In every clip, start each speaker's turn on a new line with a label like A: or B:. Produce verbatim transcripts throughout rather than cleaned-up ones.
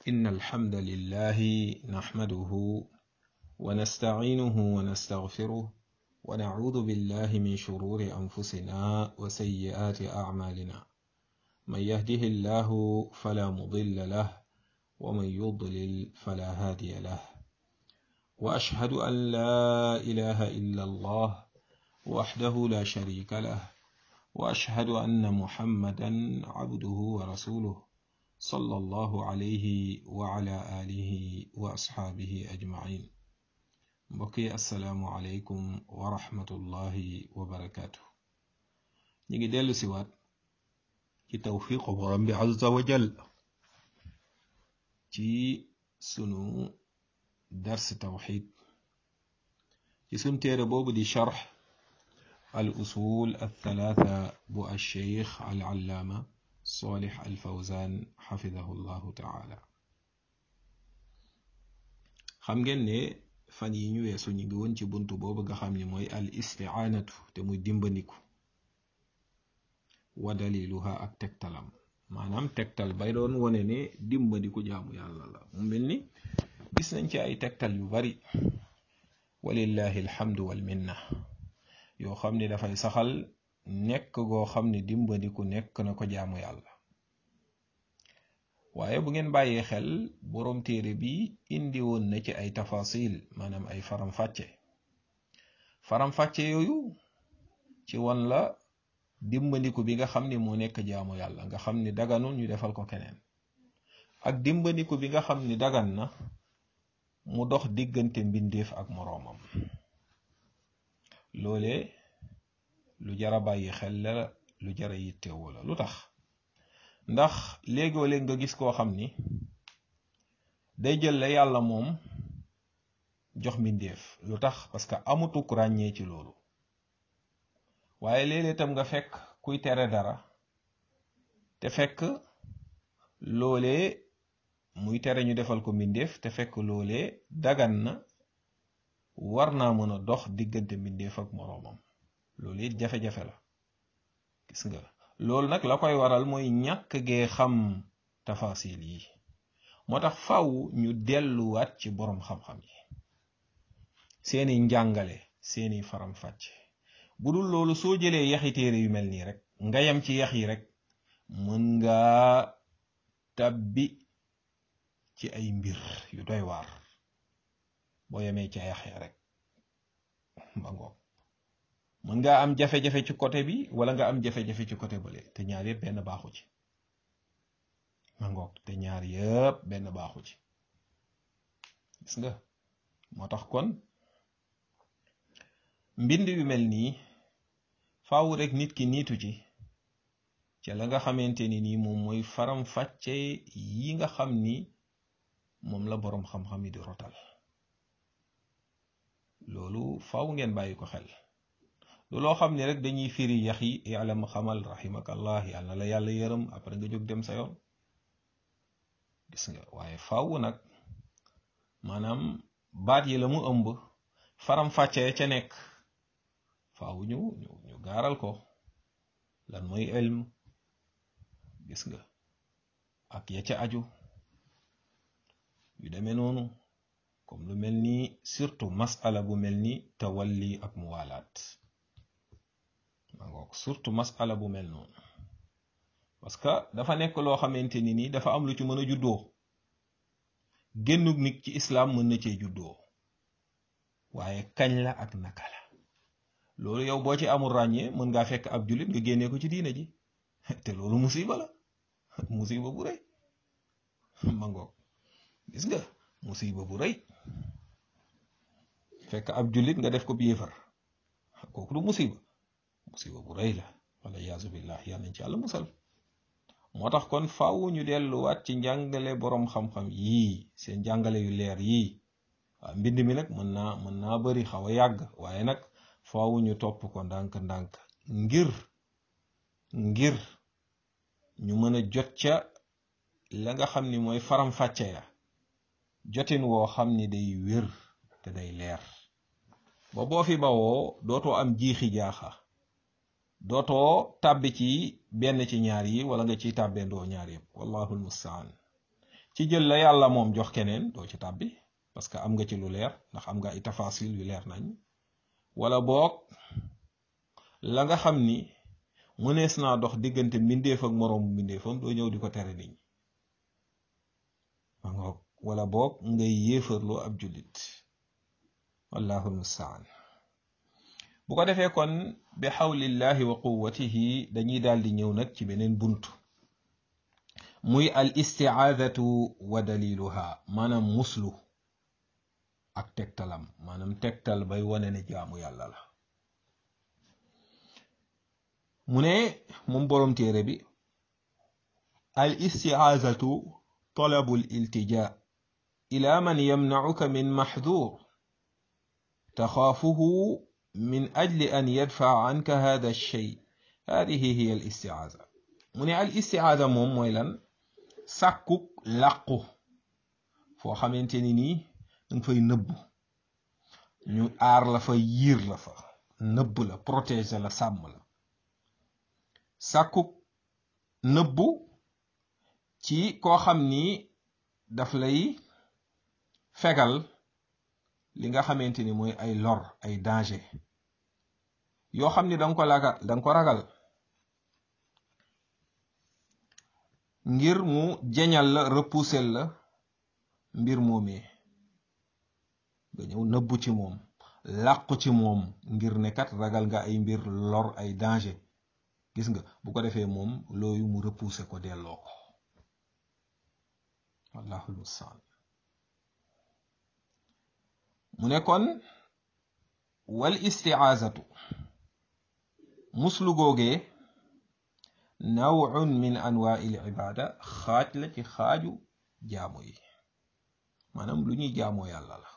A: إن الحمد لله نحمده ونستعينه ونستغفره ونعوذ بالله من شرور أنفسنا وسيئات أعمالنا من يهده الله فلا مضل له ومن يضلل فلا هادي له وأشهد أن لا إله إلا الله وحده لا شريك له وأشهد أن محمدا عبده ورسوله صلى الله عليه وعلى آله وأصحابه أجمعين بقي السلام عليكم ورحمة الله وبركاته نيجي ديلو سوات ci tawfiqu borom bi azza wa jal ci sunu dars tawxid ci sun téere boobu di charx al usul al thalatha bu al cheikh al allaama salih al fawzan xafidahu llahu taala xam ngeen ne fan yi ñu weesu ñu ngi woon ci buntu boobu nga xam ni mooy al isti'aanatu te muy dimbandiku wa daliluha ak tegtalam maanaam tegtal bay doon wone ne dimbandiku jaamu yàlla la mu mel ni gis nañ ci ay tegtal yu bari walillahi alhamdu wal minna yoo xam ni dafay saxal nekk goo xam ni dimbandiku nekk na ko jaamu yàlla waaye bu ngeen bàyyee xel boroom téere bi indi woon na ci ay tafasil maanaam ay faram-fàcce faram-fàcce yooyu ci won la dimbandiku bi nga xam ni moo nekk jaamu yàlla nga xam ni daganul ñu defal ko keneen ak dimbandiku bi nga xam ni dagan na mu dox diggante mbindeef ak moroomam loole lu jara bàyyi xel la lu jara yittewoo la lu tax ndax léegoo léeg nga gis koo xam ni day jël la yàlla moom jox mbindeef lu tax parce que amutuk ràññee ci loolu waaye léeg-léeg tam nga fekk kuy tere dara te fekk loolee muy tere ñu defal ko mbindeef te fekk loolee dagan na war naa mën a dox diggante mbindeef ak moroomam loolu it jafe-jafe la gis nga loolu nag la koy waral mooy ñàkk gee xam tafasil yi moo tax faw ñu delluwaat ci boroom xam-xam yi seeni njàngale seeni faram-fàcce bu dul loolu soo jëlee yaxi téere yu mel nii rek nga yem ci yax yi rek mën nga tabbi ci ay mbir yu doy waar boo yemee ci yax ya rek ba ngoog mën nga am jafe-jafe ci côté bi wala nga am jafe-jafe ci côté bële te ñaar yëpp benn baaxu ci ba ngoog te ñaar yëpp benn baaxu ci gis nga moo tax kon mbind yu mel nii faaw rek nit ki niitu ci ca la nga xamante ni nii moom mooy faram fàcce yi nga xam ni moom la boroom xam-xam yi di rotal loolu faaw ngeen bàyyi ko xel lu loo xam ne rek dañuy firi yax yi yàlla ma xamal rahimakallah yàlla na la yàlla yërëm après nga jóg dem sa yoon gis nga waaye faaw nag maanaam baat yi la mu ëmb faram fàcce ca nekk faaw ñu ñu ñu gaaral ko lan mooy ilm gis nga ak ya ca aju yu demee noonu comme lu mel ni surtout masala bu mel ni tawalli ak muwalaat ma ngoog surtout masala bu mel noonu parce que dafa nekk loo xamante ni nii dafa am lu ci mën a juddoo génnug nit ci islam mën na cee juddoo waaye kañ la ak naka la loolu yow boo ci amul ràññee mën ngaa fekk ab jullit nga génnee ko ci diina ji te loolu musiba la musiba bu rëy ma ngoog gis nga musiba bu rëy fekk ab jullit nga def ko yéefar kooku du musiba musiba bu rëy la wala yaasu billah yal nañ ci yàlla musal moo tax kon faaw ñu delluwaat ci njàngale boroom xam-xam yii seen njàngale yu leer yii waaw mbind mi nag mën naa mën naa bari xaw a yàgg waaye nag faaw ñu topp ko ndànk-ndànk ngir ngir ñu mën a jot ca la nga xam ni mooy faram-fàcce ya jotin woo xam ni day wér te day leer ba boo fi bawoo dootoo am jiixi jaaxa dootoo tàbbi ci benn ci ñaar yi wala nga ciy tàbbeendoo ñaar yëpp wallahu almustaan ci jël la yàlla moom jox keneen doo ci tàbbi parce que am nga ci lu leer ndax am nga ay tafasil yu leer nañ, wala boog la nga xam ni mënees naa dox diggante mbindeef ak moroomu mbindeefam doo ñëw di ko tere nit ñi ma ngoog, wala boog ngay yéefarloo ab jullit. wallahu almustaan. bu ko defee kon bi xawlillahi wa quwwatihi dañuy daal di ñëw nag ci beneen bunt muy al istiaadatu wa daliluha, maanaam muslu ak tegtalam, maanaam tegtal bay wane ne jaamu yàlla la. mu ne moom boroom téere bi al istiaazatu talabu al iltija ila man yamnacuka min maxdur taxaafuhu min ajli an yadfaca anka hada alshay, hadihi hiya al istiaaza. mu ne al istiaaza moom mooy lan? sàkkuk làqu foo xamante ni nii danga fay nëbbu, ñu aar la fa, yiir la fa, nëbb la, protéger la, sàmm la. sàkkuk nëbbu ci koo xam ni daf lay fegal li nga xamante ni mooy ay lor, ay danger yoo xam ni danga ko lagal danga ko ragal, ngir mu jeñal la, repousser la mbir moomee, nga ñëw nëbbu ci moom, làqu ci moom ngir ne kat ragal nga ay mbir, lor, ay danger. gis nga, bu ko defee moom looyu mu repousser ko, delloo ko. wallahu almustaan. mu ne kon wal istiaazatu muslu googee nawun min anwaai l ibada, xaaj la ci xaaju jaamu yi, maanaam lu ñuy jaamoo yàlla la.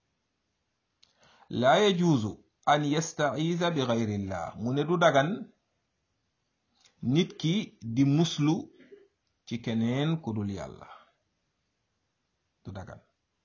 A: laa yajuuzu an yastaiza bi gayrillah, mu ne du dagan nit ki di muslu ci keneen ku dul yàlla, du dagan.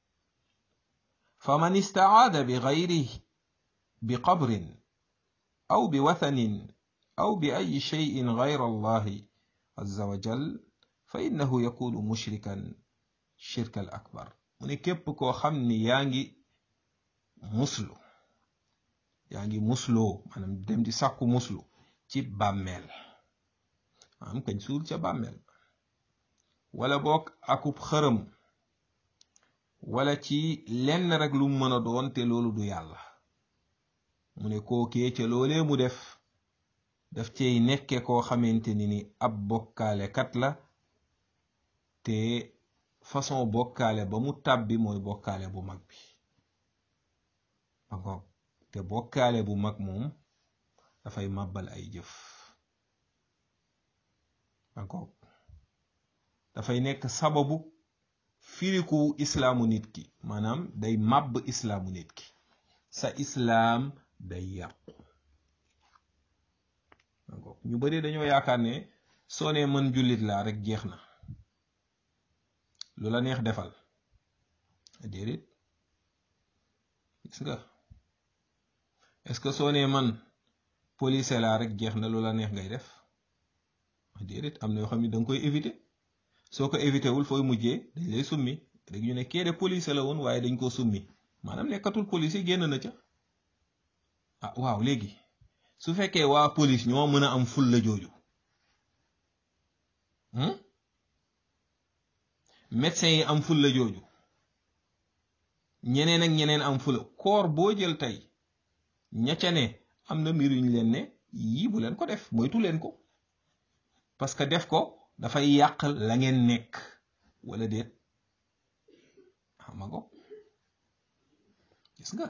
A: fa man istacaada bi gayrihi bi qabrin aw bi wathanin aw bi ay cheyin gayra allahi azza wa jal fa innahu yakunu mushrikan shirka al akbar. mu ne képp koo xam ni yaa ngi muslu, yaa ngi musloo, maanaam dem di sàkku muslu ci bàmmeel, maanaam kañ suul ca bàmmeel, wala boog akub xërëm, wala ci lenn rek lu mën a doon te loolu du yàlla. mu ne kookee ca loolee mu def daf cey nekke koo xamante ni ni ab bokkaale kat la, te façon bokkaale ba mu tàbbi mooy bokkaale bu mag bi. d'accord, te bokkaale bu mag moom dafay màbbal ay jëf. d'accord, dafay nekk sababu firiku islaamu nit ki, maanaam day màbb islaamu nit ki, sa islaam day yàqu. d'accord, ñu bari dañoo yaakaar ne soo nee mën jullit laa rek jeex na, lu la neex defal. déedéet, gis nga, est-ce que soo nee man police laa rek jeex na, lu la neex ngay def? déedéet, am na yoo xam ne danga koy éviter. soo ko éviter wul fooy mujjee dañ lay summi, rek ñu ne kee de police la woon waaye dañ koo summi, maanaam nekkatul police, génn na ca. ah waaw, léegi su fekkee waa police ñoo mën a am ful la jooju, médecins yi am ful la jooju, ñeneen ak ñeneen am fula, koor boo jël tey ña ca ne am na mbir yuñ leen ne yii bu leen ko def, moytu leen ko, parce que def ko dafay yàq la ngeen nekk, wala déet? xam nga ko, gis nga.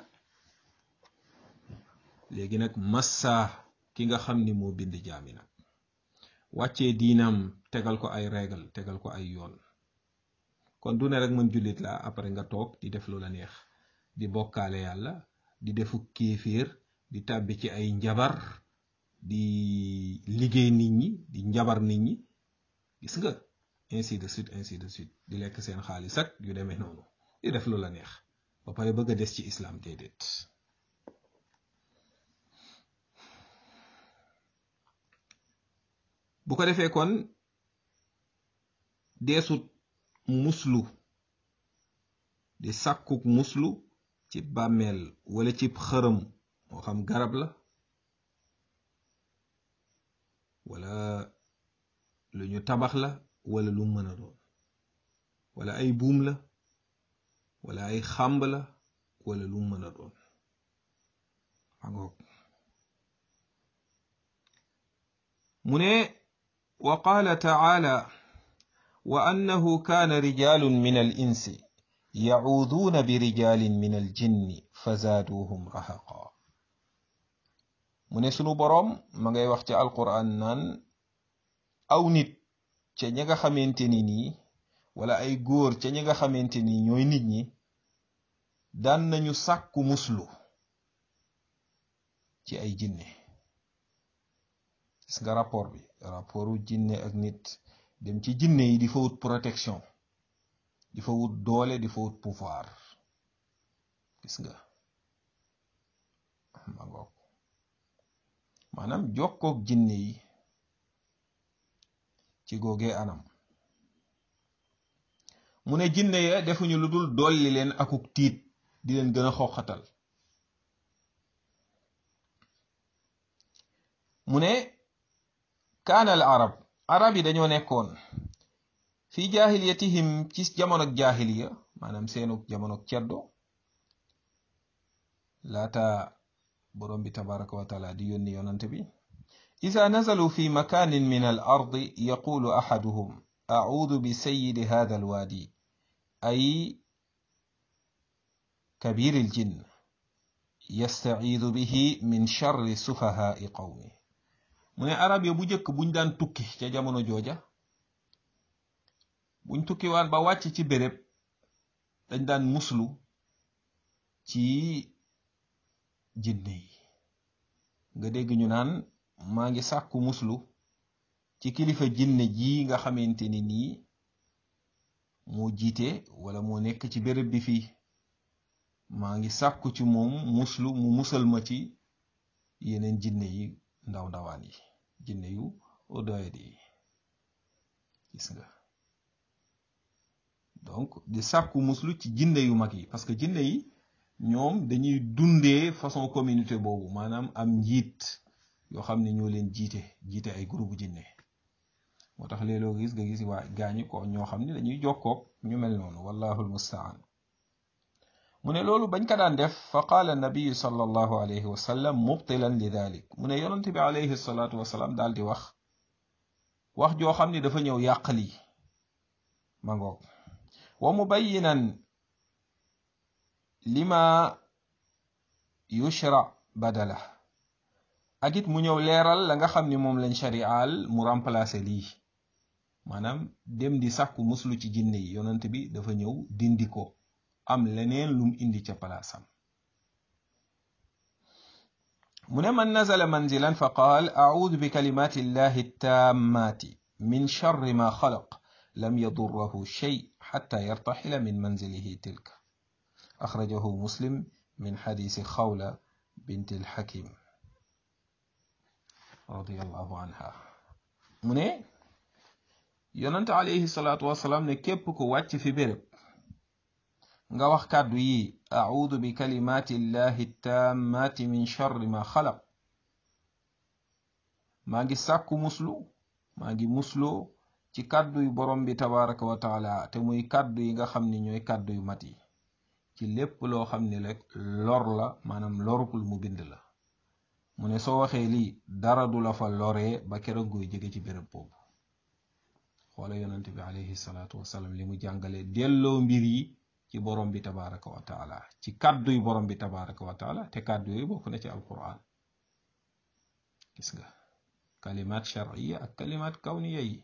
A: léegi nag massa ki nga xam ni moo bind jaami nag, wàccee diinam, tegal ko ay règle, tegal ko ay yoon. kon du ne rek man jullit laa après nga toog di def lu la neex, di bokkaale yàlla, di defu kéeféer, di tàbbi ci ay njabar, di liggéey nit ñi, di njabar nit ñi, gis nga, ainsi de suite ainsi de suite, di lekk seen xaalis ak yu demee noonu, di def lu la neex ba pare bëgg a des ci islam. déedéet. bu ko defee kon deesut muslu di sàkkuk muslu ci bàmmeel wala ci xërëm moo xam garab la wala lu ñu tabax la wala lu mën a doon wala ay buum la wala ay xàmb la wala lu mën a doon angoog mu ne wa qaala taala wa annahu kaana rijaalun min al insi yacuuduuna bi rijaalin min al jinni fa zaaduuhum rahaqa mu ne sunu boroom ma ngay wax ci alquran naan aw nit ca ña nga xamante ni nii wala ay góor ca ñi nga xamante ni ñooy nit ñi daan nañu sàkku muslu ci ay jinne gis nga rapport bi rapportu jinne ak nit dem ci jinne yi di fa wut protection di fa wut doole di fa wut pouvoir gis nga ma ngoog maanaam jokkoog jinne yi ci googee anam mu ne jinne ya defuñu lu dul dolli leen akuk tiit di leen gën a xoqatal mu ne kaana al arab arab yi dañoo nekkoon fi jaahiliyatihim ci jamonog jaahiliya maanaam seenug jamonog ceddo laata borom bi tabaraka wa taala di yónni yonante bi iza nazalu fi makanin min al ardi yaqulu ahaduhum a'udhu bi sayyidi hadha al wadi ay kabir al jinn yasta'iidhu bihi min sharri sufahaai qawmi mu ne arab ya bu njëkk buñ daan tukki ca jamono jooja buñ tukki waan ba wàcc ci béréb dañ daan muslu ci jinne yi nga dégg ñu naan maa ngi sàkku muslu ci kilifa jinne ji nga xamante ni nii moo jiite wala moo nekk ci béréb bi fii maa ngi sàkku ci moom muslu mu musal ma ci yeneen jinne yi ndaw ndawaan yi jinne yu doyadi yi gis nga donc di sàkku muslu ci jinne yu mag yi parce que jinne yi ñoom dañuy dundee façon communauté boobu maanaam am njiit yoo xam ne ñoo leen jiite jiite ay groupe jinne moo tax léeg-loo gis nga gis waa gaañi ko ñoo xam ne dañuy jokkoog ñu mel noonu wallahu almustaan mu ne loolu bañ ko daan def fa qaala nabiyu sallallahu alayhi wa sallam mubtilan li dalik mu ne yonent bi alayhi salaatu wasalaam daal di wax wax joo xam ne dafa ñëw yàq lii ma ngoog wa mubayyinan lima yushra badala ak it mu ñëw leeral la nga xam ni moom lañ shari'al mu remplacer lii maanaam dem di sàkku muslu ci jinne yi yonent bi dafa ñëw dindi ko am leneen lum indi ca palaasam mu ne man nazala manzilan fa qaal a'uudu bi kalimati llahi tammati min sharri ma xalaq lam yadurrahu shay xatta yartaxila min manzilihi tilka axrajahu muslim min xadiisi xawla bint alxakim radiyallahu anha mu ne yonante alayhi salaatu wasalaam ne képp ku wàcc fi béréb nga wax kàddu yi a'uudu bi kalimaati llahi tammati min sharri ma xalaq maa ngi sàkku muslu maa ngi musloo ci kàddu yu borom bi tabaraka wa taala te muy kàddu yi nga xam ni ñooy kàddu yu mat yi ci lépp loo xam ni rek lor la maanaam lorukul mu bind la mu ne soo waxee lii dara du la fa loree ba keroog gooy jóge ci béréb boobu xoola yonante bi alayhi salaatu wasalaam li mu jàngale delloo mbir yi ci borom bi tabaraka wa taala ci kàddu yu borom bi tabaraka wa taala te kàddu yooyu bokk na ci alquran gis nga kalimat shar'iyya ak kalimat kawniya yi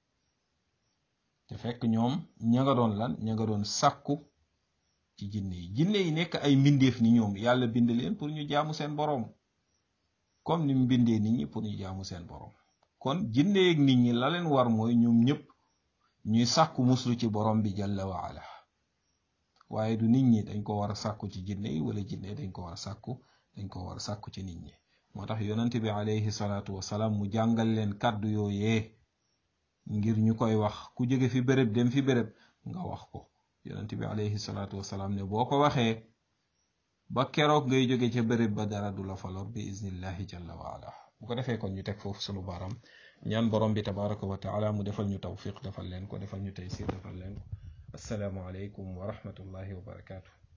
A: te fekk ñoom ña nga doon lan ña nga doon sàkku ci jinne yi jinne yi nekk ay mbindeef ni ñoom yàlla bind leen pour ñu jaamu seen boroom comme ni mu bindee nit ñi pour ñu jaamu seen boroom kon jinne ak nit ñi la leen war mooy ñoom ñëpp ñuy sàkku muslu ci borom bi jalla wa ala waaye du nit ñi dañ ko war a sàkku ci jinne yi wala jinne dañ ko war a sàkku dañ ko war a sàkku ci nit ñi moo tax yonante bi alayhi salaatu wasalaam mu jàngal leen kàddu yooyee ngir ñu koy wax ku jóge fi béréb dem fi béréb nga wax ko yonent bi alayhi salaatu wasalaam ne boo ko waxee ba keroog ngay jóge ca béréb ba dara du la falor bi iznillahi jalla wa ala bu ko defee kon ñu teg foofu sunu baram ñaan borom bi tabaraka wa taala mu defal ñu tawfiq defal leen ko defal ñu taysir defal leen ko assalaamu aleykum wa rahmatullahi wa barakaatu